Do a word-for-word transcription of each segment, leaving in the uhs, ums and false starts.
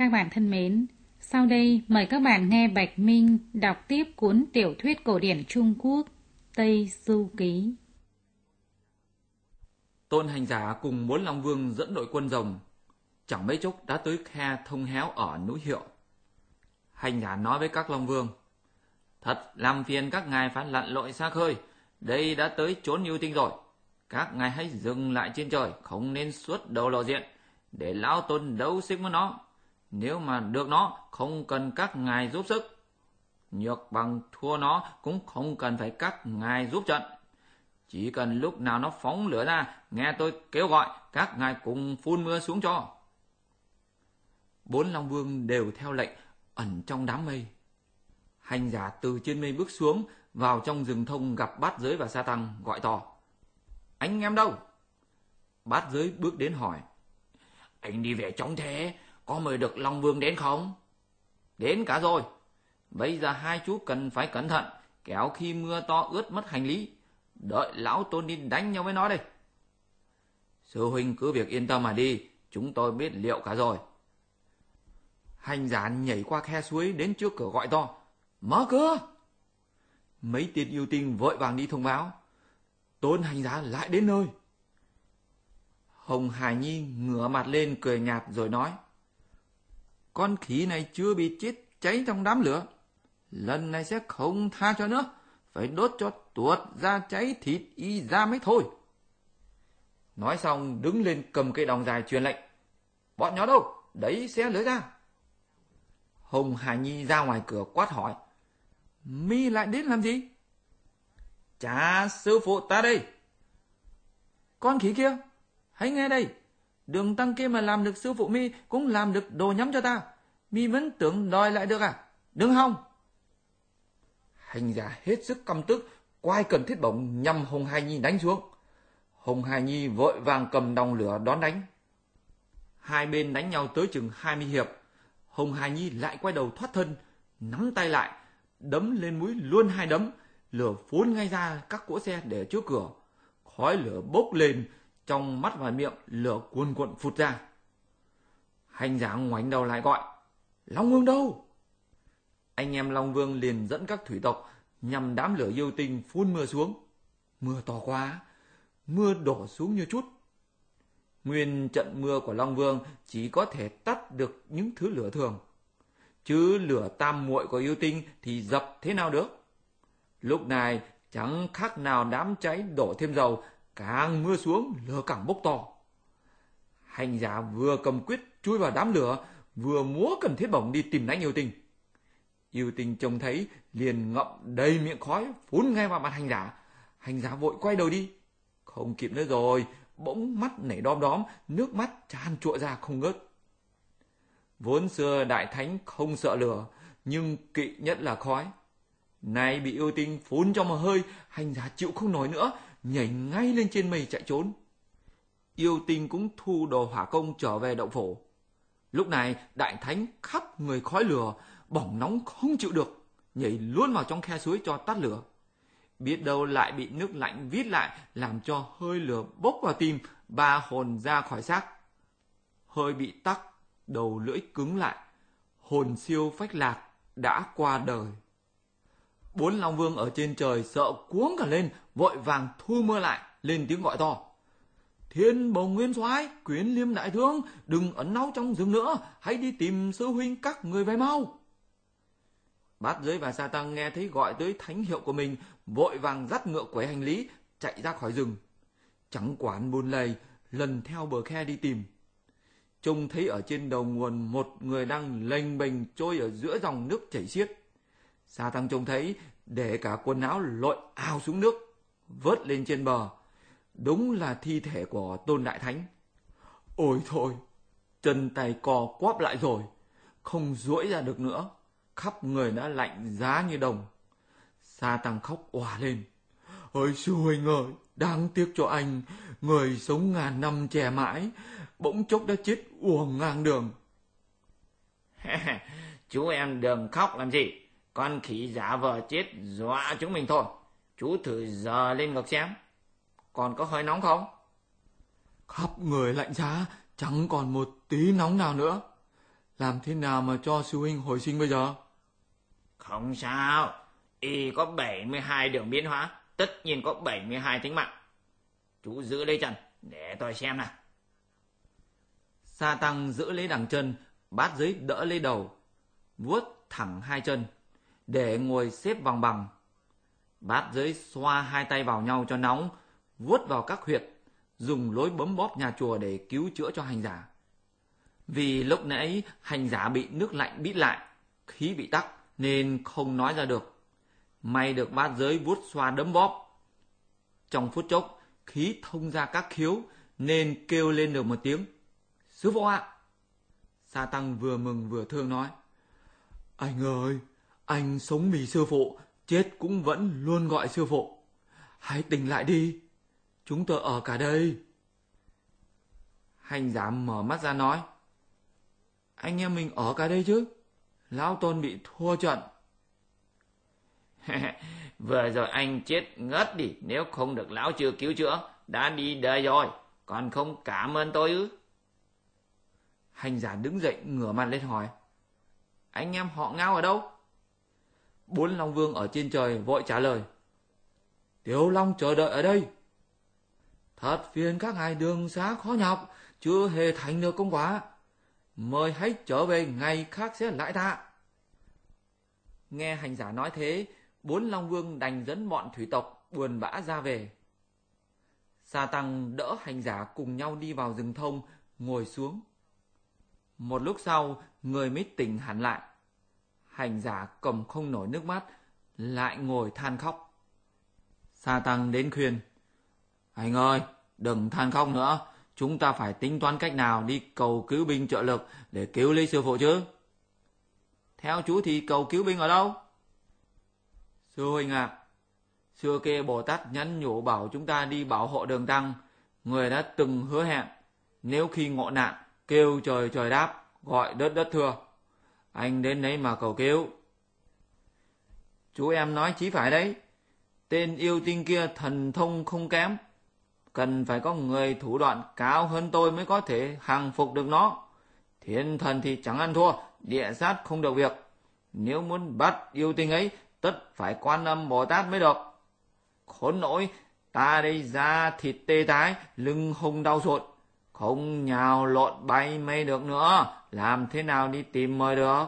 các bạn thân mến, sau đây mời các bạn nghe Bạch Minh đọc tiếp cuốn tiểu thuyết cổ điển Trung Quốc Tây Du Ký. Tôn Hành Giả cùng bốn Long Vương dẫn đội quân rồng, chẳng mấy chốc đã tới khe thông héo ở núi Hiệu. Hành Giả nói với các Long Vương: Thật làm phiền các ngài phải lặn lội xa khơi, đây đã tới chốn yêu tinh rồi. Các ngài hãy dừng lại trên trời, không nên suốt đầu lộ diện, để lão Tôn đấu sức với nó. Nếu mà được nó, không cần các ngài giúp sức. Nhược bằng thua nó, cũng không cần phải các ngài giúp trận. Chỉ cần lúc nào nó phóng lửa ra, nghe tôi kêu gọi, các ngài cùng phun mưa xuống cho. Bốn Long Vương đều theo lệnh, ẩn trong đám mây. Hành Giả từ trên mây bước xuống, vào trong rừng thông gặp Bát Giới và Sa Tăng, gọi to: Anh em đâu? Bát Giới bước đến hỏi: Anh đi về trống thế, có mời được Long Vương đến không? Đến cả rồi. Bây giờ hai chú cần phải cẩn thận, kéo khi mưa to ướt mất hành lý. Đợi lão Tôn đi đánh nhau với nó đây. Sư huynh cứ việc yên tâm mà đi, chúng tôi biết liệu cả rồi. Hành Giả nhảy qua khe suối đến trước cửa gọi to: Mở cửa! Mấy tên yêu tinh vội vàng đi thông báo. Tôn Hành Giả lại đến nơi. Hồng Hải Nhi ngửa mặt lên cười nhạt rồi nói: Con khỉ này chưa bị chết cháy trong đám lửa, lần này sẽ không tha cho nữa, phải đốt cho tuột ra cháy thịt y ra mới thôi. Nói xong đứng lên cầm cây đòng dài truyền lệnh: Bọn nhỏ đâu? Đẩy xe lưới ra. Hồng Hải Nhi ra ngoài cửa quát hỏi: Mi lại đến làm gì? Trả sư phụ ta đây. Con khỉ kia, hãy nghe đây, Đường Tăng kia mà làm được sư phụ mi cũng làm được đồ nhắm cho ta. Mi vẫn tưởng đòi lại được à? Đừng hòng. Hành Giả hết sức căm tức, quay cần thiết bổng nhằm Hồng Hải Nhi đánh xuống. Hồng Hải Nhi vội vàng cầm đòng lửa đón đánh. Hai bên đánh nhau tới chừng hai mươi hiệp. Hồng Hải Nhi lại quay đầu thoát thân, nắm tay lại, đấm lên mũi luôn hai đấm, lửa phun ngay ra các cỗ xe để trước cửa. Khói lửa bốc lên, trong mắt và miệng lửa cuồn cuộn phụt ra. Hành Giả ngoảnh đầu lại gọi: Long Vương đâu? Anh em Long Vương liền dẫn các thủy tộc nhằm đám lửa yêu tinh phun mưa xuống. Mưa to quá, mưa đổ xuống như chút. Nguyên trận mưa của Long Vương chỉ có thể tắt được những thứ lửa thường, chứ lửa tam muội của yêu tinh thì dập thế nào được. Lúc này chẳng khác nào đám cháy đổ thêm dầu, càng mưa xuống lửa càng bốc to. Hành Giả vừa cầm quyết chui vào đám lửa, vừa múa cần thiết bổng đi tìm đánh yêu tinh. Yêu tinh trông thấy liền ngậm đầy miệng khói phun ngay vào mặt Hành Giả. Hành Giả vội quay đầu đi, không kịp nữa rồi, bỗng mắt nảy đom đóm, nước mắt tràn trụa ra không ngớt. Vốn xưa Đại Thánh không sợ lửa, nhưng kỵ nhất là khói. Nay bị yêu tinh phun cho một hơi, Hành Giả chịu không nổi nữa, nhảy ngay lên trên mây chạy trốn. Yêu tinh cũng thu đồ hỏa công trở về động phủ. Lúc này Đại Thánh khắp người khói lửa, bỏng nóng không chịu được, nhảy luôn vào trong khe suối cho tắt lửa. Biết đâu lại bị nước lạnh vít lại, làm cho hơi lửa bốc vào tim, ba hồn ra khỏi xác. Hơi bị tắc, đầu lưỡi cứng lại, hồn siêu phách lạc, đã qua đời. Bốn Long Vương ở trên trời sợ cuống cả lên, vội vàng thu mưa lại, lên tiếng gọi to: Thiên Bồng Nguyên Soái, Quyến Liêm Đại Tướng, đừng ẩn náu trong rừng nữa, hãy đi tìm sư huynh các người về mau. Bát Giới và Sa Tăng nghe thấy gọi tới thánh hiệu của mình, vội vàng dắt ngựa quẩy hành lý chạy ra khỏi rừng. Chẳng quản buồn lầy, lần theo bờ khe đi tìm. Trông thấy ở trên đầu nguồn một người đang lênh bềnh trôi ở giữa dòng nước chảy xiết. Sa Tăng trông thấy, để cả quần áo lội ào xuống nước, vớt lên trên bờ. Đúng là thi thể của Tôn Đại Thánh. Ôi thôi, chân tay co quắp lại rồi, không duỗi ra được nữa, khắp người đã lạnh giá như đồng. Sa Tăng khóc òa lên: Ôi sư huynh ơi, đáng tiếc cho anh, người sống ngàn năm trẻ mãi, bỗng chốc đã chết uổng ngang đường. Chú em đừng khóc làm gì, con khỉ giả vờ chết dọa chúng mình thôi. Chú thử giờ lên ngực xem, còn có hơi nóng không? Khắp người lạnh giá, chẳng còn một tí nóng nào nữa. Làm thế nào mà cho sư huynh hồi sinh bây giờ? Không sao, y có bảy mươi hai đường biến hóa, tất nhiên có bảy mươi hai tính mạng. Chú giữ lấy chân, để tôi xem nào. Sa Tăng giữ lấy đằng chân, Bát Giới đỡ lấy đầu, vuốt thẳng hai chân, để ngồi xếp vòng bằng. Bát Giới xoa hai tay vào nhau cho nóng, vuốt vào các huyệt, dùng lối bấm bóp nhà chùa để cứu chữa cho hành giả. Vì lúc nãy hành giả bị nước lạnh bít lại, khí bị tắc nên không nói ra được. May được Bát Giới vuốt xoa đấm bóp. Trong phút chốc, khí thông ra các khiếu nên kêu lên được một tiếng: Sư phụ ạ! Sa Tăng vừa mừng vừa thương nói: Anh ơi, anh sống vì sư phụ, chết cũng vẫn luôn gọi sư phụ. Hãy tỉnh lại đi, chúng tôi ở cả đây. Hành giả mở mắt ra nói: Anh em mình ở cả đây chứ, lão Tôn bị thua trận. Vừa rồi anh chết ngất đi, nếu không được lão chưa cứu chữa, đã đi đời rồi, còn không cảm ơn tôi ư? Hành giả đứng dậy ngửa mặt lên hỏi: Anh em họ Ngao ở đâu? Bốn Long Vương ở trên trời vội trả lời: Tiểu Long chờ đợi ở đây. Thật phiền các ngài đường xá khó nhọc, chưa hề thành được công quả. Mời hãy trở về, ngày khác sẽ lại tạ. Nghe hành giả nói thế, bốn Long Vương đành dẫn bọn thủy tộc buồn bã ra về. Sa Tăng đỡ hành giả cùng nhau đi vào rừng thông, ngồi xuống. Một lúc sau, người mới tỉnh hẳn lại. Hành giả cầm không nổi nước mắt, lại ngồi than khóc. Sa Tăng đến khuyên: Anh ơi, đừng than khóc nữa, chúng ta phải tính toán cách nào đi cầu cứu binh trợ lực để cứu lấy sư phụ chứ. Theo chú thì cầu cứu binh ở đâu? Sư huynh ạ, à, xưa kia Bồ Tát nhắn nhủ bảo chúng ta đi bảo hộ Đường Tăng. Người đã từng hứa hẹn, nếu khi ngộ nạn, kêu trời trời đáp, gọi đất đất thưa. Anh đến đấy mà cầu cứu. Chú em nói chí phải đấy. Tên yêu tinh kia thần thông không kém, cần phải có người thủ đoạn cao hơn tôi mới có thể hàng phục được nó. Thiên thần thì chẳng ăn thua, địa sát không được việc. Nếu muốn bắt yêu tinh ấy, tất phải Quan Âm Bồ Tát mới được. Khốn nỗi, ta đây da thịt tê tái, lưng hông đau sụt, không nhào lộn bay mây được nữa, làm thế nào đi tìm mời được?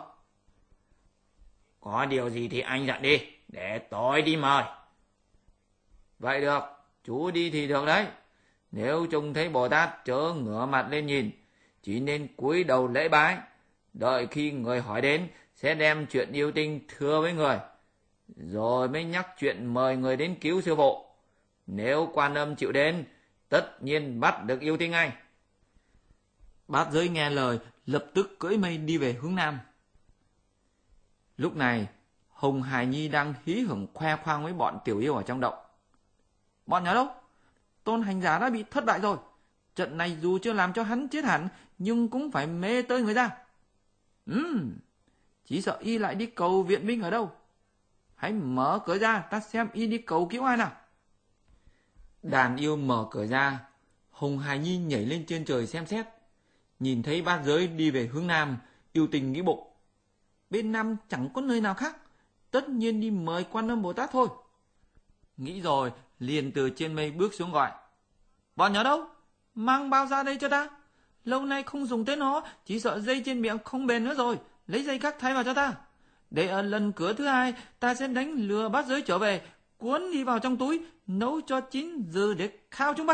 Có điều gì thì anh dặn đi, để tôi đi mời. Vậy được, chú đi thì được đấy. Nếu trông thấy Bồ Tát chớ ngửa mặt lên nhìn, chỉ nên cúi đầu lễ bái. Đợi khi người hỏi đến, sẽ đem chuyện yêu tinh thưa với người, rồi mới nhắc chuyện mời người đến cứu sư phụ. Nếu Quan Âm chịu đến, tất nhiên bắt được yêu tinh ngay. Bát Giới nghe lời, lập tức cưỡi mây đi về hướng nam. Lúc này, Hồng Hải Nhi đang hí hửng khoe khoang với bọn tiểu yêu ở trong động. Bọn nhà đâu? Tôn hành giả đã bị thất bại rồi. Trận này dù chưa làm cho hắn chết hẳn, nhưng cũng phải mê tơi người ra. Ừm, chỉ sợ y lại đi cầu viện binh ở đâu. Hãy mở cửa ra, ta xem y đi cầu cứu ai nào. Đàn yêu mở cửa ra, Hồng Hải Nhi nhảy lên trên trời xem xét. Nhìn thấy Bát Giới đi về hướng nam, yêu tình nghĩ bụng: bên nam chẳng có nơi nào khác, tất nhiên đi mời Quan Âm Bồ Tát thôi. Nghĩ rồi, liền từ trên mây bước xuống gọi: bọn nhỏ đâu? Mang bao ra đây cho ta. Lâu nay không dùng tới nó, chỉ sợ dây trên miệng không bền nữa rồi, lấy dây khác thay vào cho ta. Để ở lần cửa thứ hai, ta sẽ đánh lừa Bát Giới trở về, cuốn đi vào trong túi, nấu cho chín dư để khao chúng bay.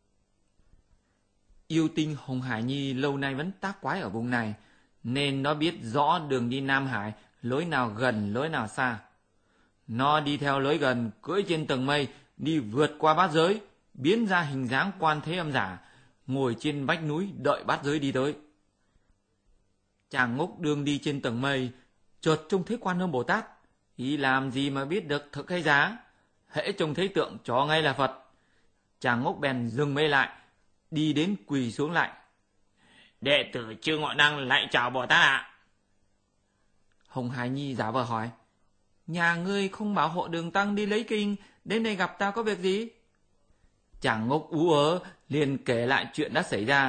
Yêu tinh Hồng Hải Nhi lâu nay vẫn tác quái ở vùng này, nên nó biết rõ đường đi Nam Hải, lối nào gần lối nào xa. Nó đi theo lối gần, cưỡi trên tầng mây, đi vượt qua Bát Giới, biến ra hình dáng Quan Thế Âm giả, ngồi trên vách núi đợi Bát Giới đi tới. Chàng ngốc đương đi trên tầng mây, chợt trông thấy Quan Âm Bồ Tát. Y làm gì mà biết được thực hay giả, hễ trông thấy tượng cho ngay là Phật. Chàng ngốc bèn dừng mây lại, đi đến quỳ xuống lại: đệ tử Chư Ngọ Đăng lại chào Bồ Tát ạ. Hồng Hải Nhi giả vờ hỏi: nhà ngươi không bảo hộ Đường Tăng đi lấy kinh, đến đây gặp ta có việc gì? Chàng ngốc ú ớ liền kể lại chuyện đã xảy ra,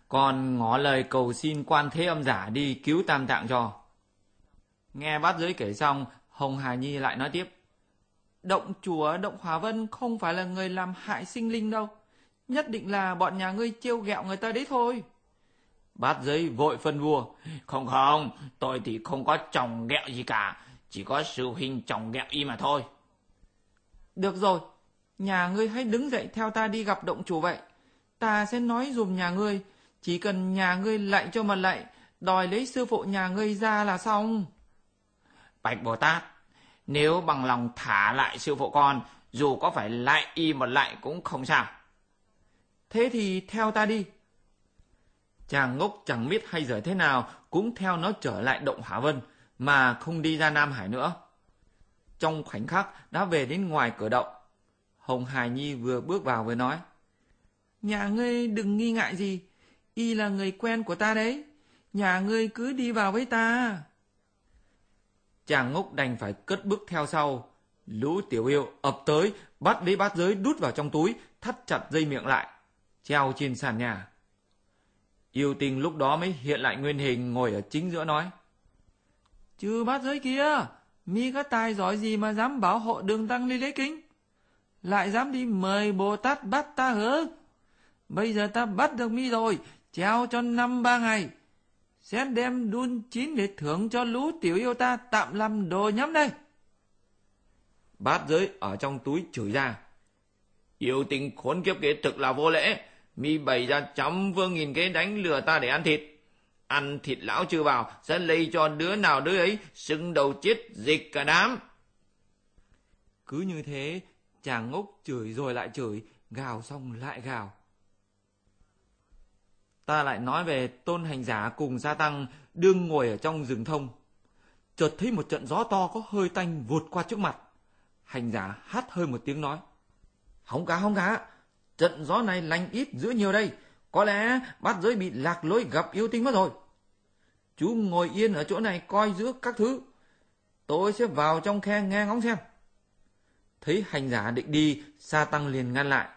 còn ngỏ lời cầu xin Quan Thế Âm giả đi cứu Tam Tạng cho. Nghe bát giới kể xong, Hồng Hà Nhi lại nói tiếp. Động chúa Động Hỏa Vân không phải là người làm hại sinh linh đâu. Nhất định là bọn nhà ngươi trêu ghẹo người ta đấy thôi. Bát giới vội phân bua. Không không, tôi thì không có chồng ghẹo gì cả. Chỉ có sư huynh chồng ghẹo y mà thôi. Được rồi, nhà ngươi hãy đứng dậy theo ta đi gặp động chủ vậy. Ta sẽ nói dùm nhà ngươi. Chỉ cần nhà ngươi lạy cho mà lạy, đòi lấy sư phụ nhà ngươi ra là xong. Bạch Bồ Tát, nếu bằng lòng thả lại sư phụ con, dù có phải lại y một lại cũng không sao. Thế thì theo ta đi. Chàng ngốc chẳng biết hay dở thế nào cũng theo nó trở lại Động Hỏa Vân mà không đi ra Nam Hải nữa. Trong khoảnh khắc đã về đến ngoài cửa động. Hồng Hà Nhi vừa bước vào vừa nói. Nhà ngươi đừng nghi ngại gì, y là người quen của ta đấy. Nhà ngươi cứ đi vào với ta. Chàng ngốc đành phải cất bước theo sau. Lũ tiểu yêu ập tới, bắt lấy bát giới đút vào trong túi, thắt chặt dây miệng lại, treo trên sàn nhà. Yêu Tinh lúc đó mới hiện lại nguyên hình ngồi ở chính giữa nói. Chứ bát giới kia, mi có tài giỏi gì mà dám bảo hộ Đường Tăng Ly lấy kính? Lại dám đi mời Bồ Tát bắt ta hả? Bây giờ ta bắt được mi rồi, treo cho năm ba ngày. Sẽ đem đun chín để thưởng cho lũ tiểu yêu ta tạm làm đồ nhắm đây. Bát giới ở trong túi chửi ra. Yêu Tinh khốn kiếp kia thực là vô lễ. Mi bày ra trăm phương nghìn kế đánh lừa ta để ăn thịt. Ăn thịt lão chưa vào, sẽ lây cho đứa nào đứa ấy sưng đầu chết dịch cả đám. Cứ như thế, chàng ngốc chửi rồi lại chửi, gào xong lại gào. Ta lại nói về Tôn Hành Giả cùng Sa Tăng đương ngồi ở trong rừng thông. Chợt thấy một trận gió to có hơi tanh vụt qua trước mặt. Hành Giả hắt hơi một tiếng nói. Không cả, không cả. Trận gió này lành ít dữ nhiều đây. Có lẽ bát giới bị lạc lối gặp yêu tinh mất rồi. Chú ngồi yên ở chỗ này coi giữ các thứ. Tôi sẽ vào trong khe nghe ngóng xem. Thấy Hành Giả định đi, Sa Tăng liền ngăn lại.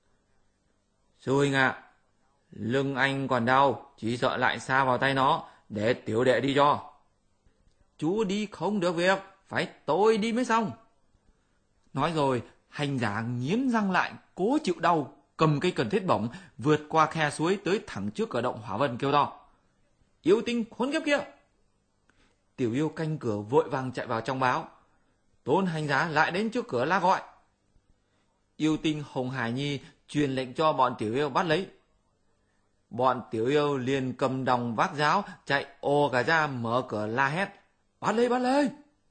Sư huynh ạ, à, lưng anh còn đau, chỉ sợ lại sa vào tay nó, để tiểu đệ đi cho. Chú đi không được việc, phải tôi đi mới xong. Nói rồi, Hành Giả nghiến răng lại, cố chịu đau, cầm cây cần thiết bổng, vượt qua khe suối tới thẳng trước cửa Động Hỏa Vân kêu to. Yêu Tinh khốn kiếp kia! Tiểu yêu canh cửa vội vàng chạy vào trong báo. Tôn Hành Giả lại đến trước cửa la gọi. Yêu Tinh Hồng Hải Nhi truyền lệnh cho bọn tiểu yêu bắt lấy. Bọn tiểu yêu liền cầm đồng vác giáo chạy ồ cả ra mở cửa la hét. Bắt lấy, bắt lấy!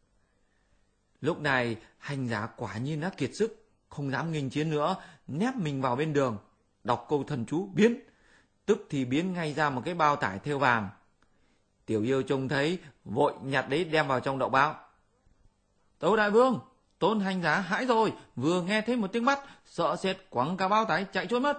Lúc này Hành Giả quả nhiên đã kiệt sức, không dám nghênh chiến nữa, nép mình vào bên đường, đọc câu thần chú biến, tức thì biến ngay ra một cái bao tải thêu vàng. Tiểu yêu trông thấy, vội nhặt lấy đem vào trong động báo. Tấu đại vương, Tôn Hành Giả hãi rồi, vừa nghe thấy một tiếng bắt, sợ sệt quẳng cả bao tải chạy trốn mất.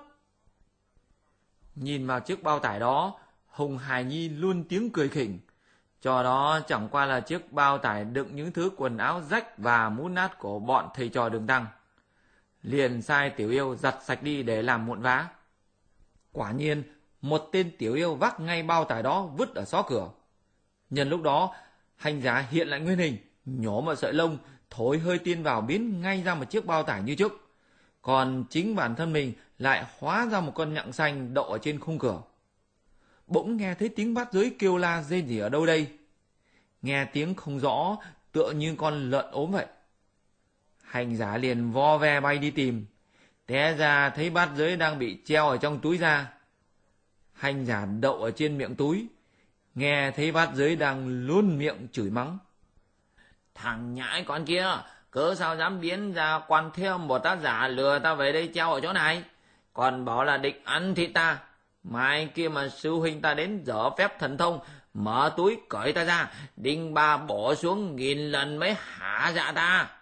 Nhìn vào chiếc bao tải đó, Hồng Hải Nhi luôn tiếng cười khỉnh. Cho đó chẳng qua là chiếc bao tải đựng những thứ quần áo rách và mũ nát của bọn thầy trò Đường Tăng. Liền sai tiểu yêu giặt sạch đi để làm muộn vá. Quả nhiên, một tên tiểu yêu vác ngay bao tải đó vứt ở xó cửa. Nhân lúc đó, Hành Giả hiện lại nguyên hình, nhổ một sợi lông, thổi hơi tiên vào biến ngay ra một chiếc bao tải như trước. Còn chính bản thân mình lại hóa ra một con nhặng xanh đậu ở trên khung cửa. Bỗng nghe thấy tiếng bát giới kêu la rên rỉ ở đâu đây. Nghe tiếng không rõ, tựa như con lợn ốm vậy. Hành Giả liền vo ve bay đi tìm. Té ra thấy bát giới đang bị treo ở trong túi da. Hành Giả đậu ở trên miệng túi. Nghe thấy bát giới đang luôn miệng chửi mắng. Thằng nhãi con kia, cớ sao dám biến ra Quan Thế Âm Bồ Tát giả lừa ta về đây treo ở chỗ này. Còn bảo là định ăn thịt ta. Mai kia mà sư huynh ta đến dở phép thần thông, mở túi cởi ta ra, đinh ba bổ xuống nghìn lần mới hả dạ ta.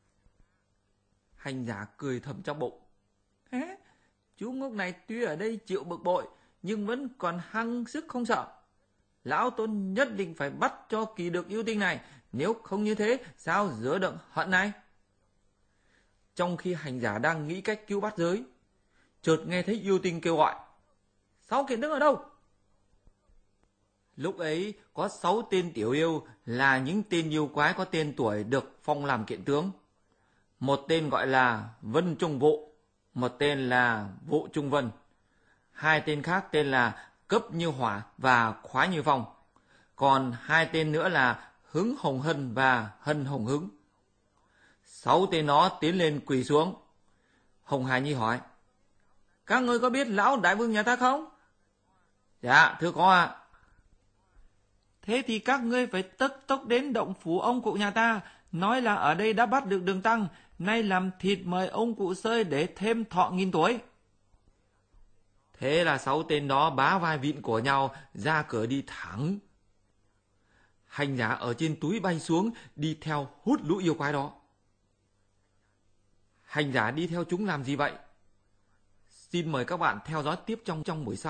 Hành Giả cười thầm trong bụng. Hế, chú ngốc này tuy ở đây chịu bực bội, nhưng vẫn còn hăng sức không sợ. Lão Tôn nhất định phải bắt cho kỳ được yêu tinh này, nếu không như thế sao dỡ đựng hận này. Trong khi Hành Giả đang nghĩ cách cứu bát giới, chợt nghe thấy yêu tinh kêu gọi. Sáu kiện đứng ở đâu? Lúc ấy có sáu tên tiểu yêu là những tên yêu quái có tên tuổi được phong làm kiện tướng. Một tên gọi là Vân Trung Vụ, một tên là Vụ Trung Vân. Hai tên khác tên là Cấp Như Hỏa và Khoái Như Phong. Còn hai tên nữa là Hứng Hồng Hân và Hân Hồng Hứng. Sáu tên nó tiến lên quỳ xuống. Hồng Hải Nhi hỏi: các ngươi có biết lão đại vương nhà ta không? Dạ, thưa có ạ. À. Thế thì các ngươi phải tức tốc đến động phủ ông cụ nhà ta, nói là ở đây đã bắt được Đường Tăng, nay làm thịt mời ông cụ Sơi để thêm thọ nghìn tuổi. Thế là sáu tên đó bá vai vịn của nhau ra cửa đi thẳng. Hành giả ở trên túi bay xuống, đi theo hút lũ yêu quái đó. Hành giả đi theo chúng làm gì vậy? Xin mời các bạn theo dõi tiếp trong trong buổi sau.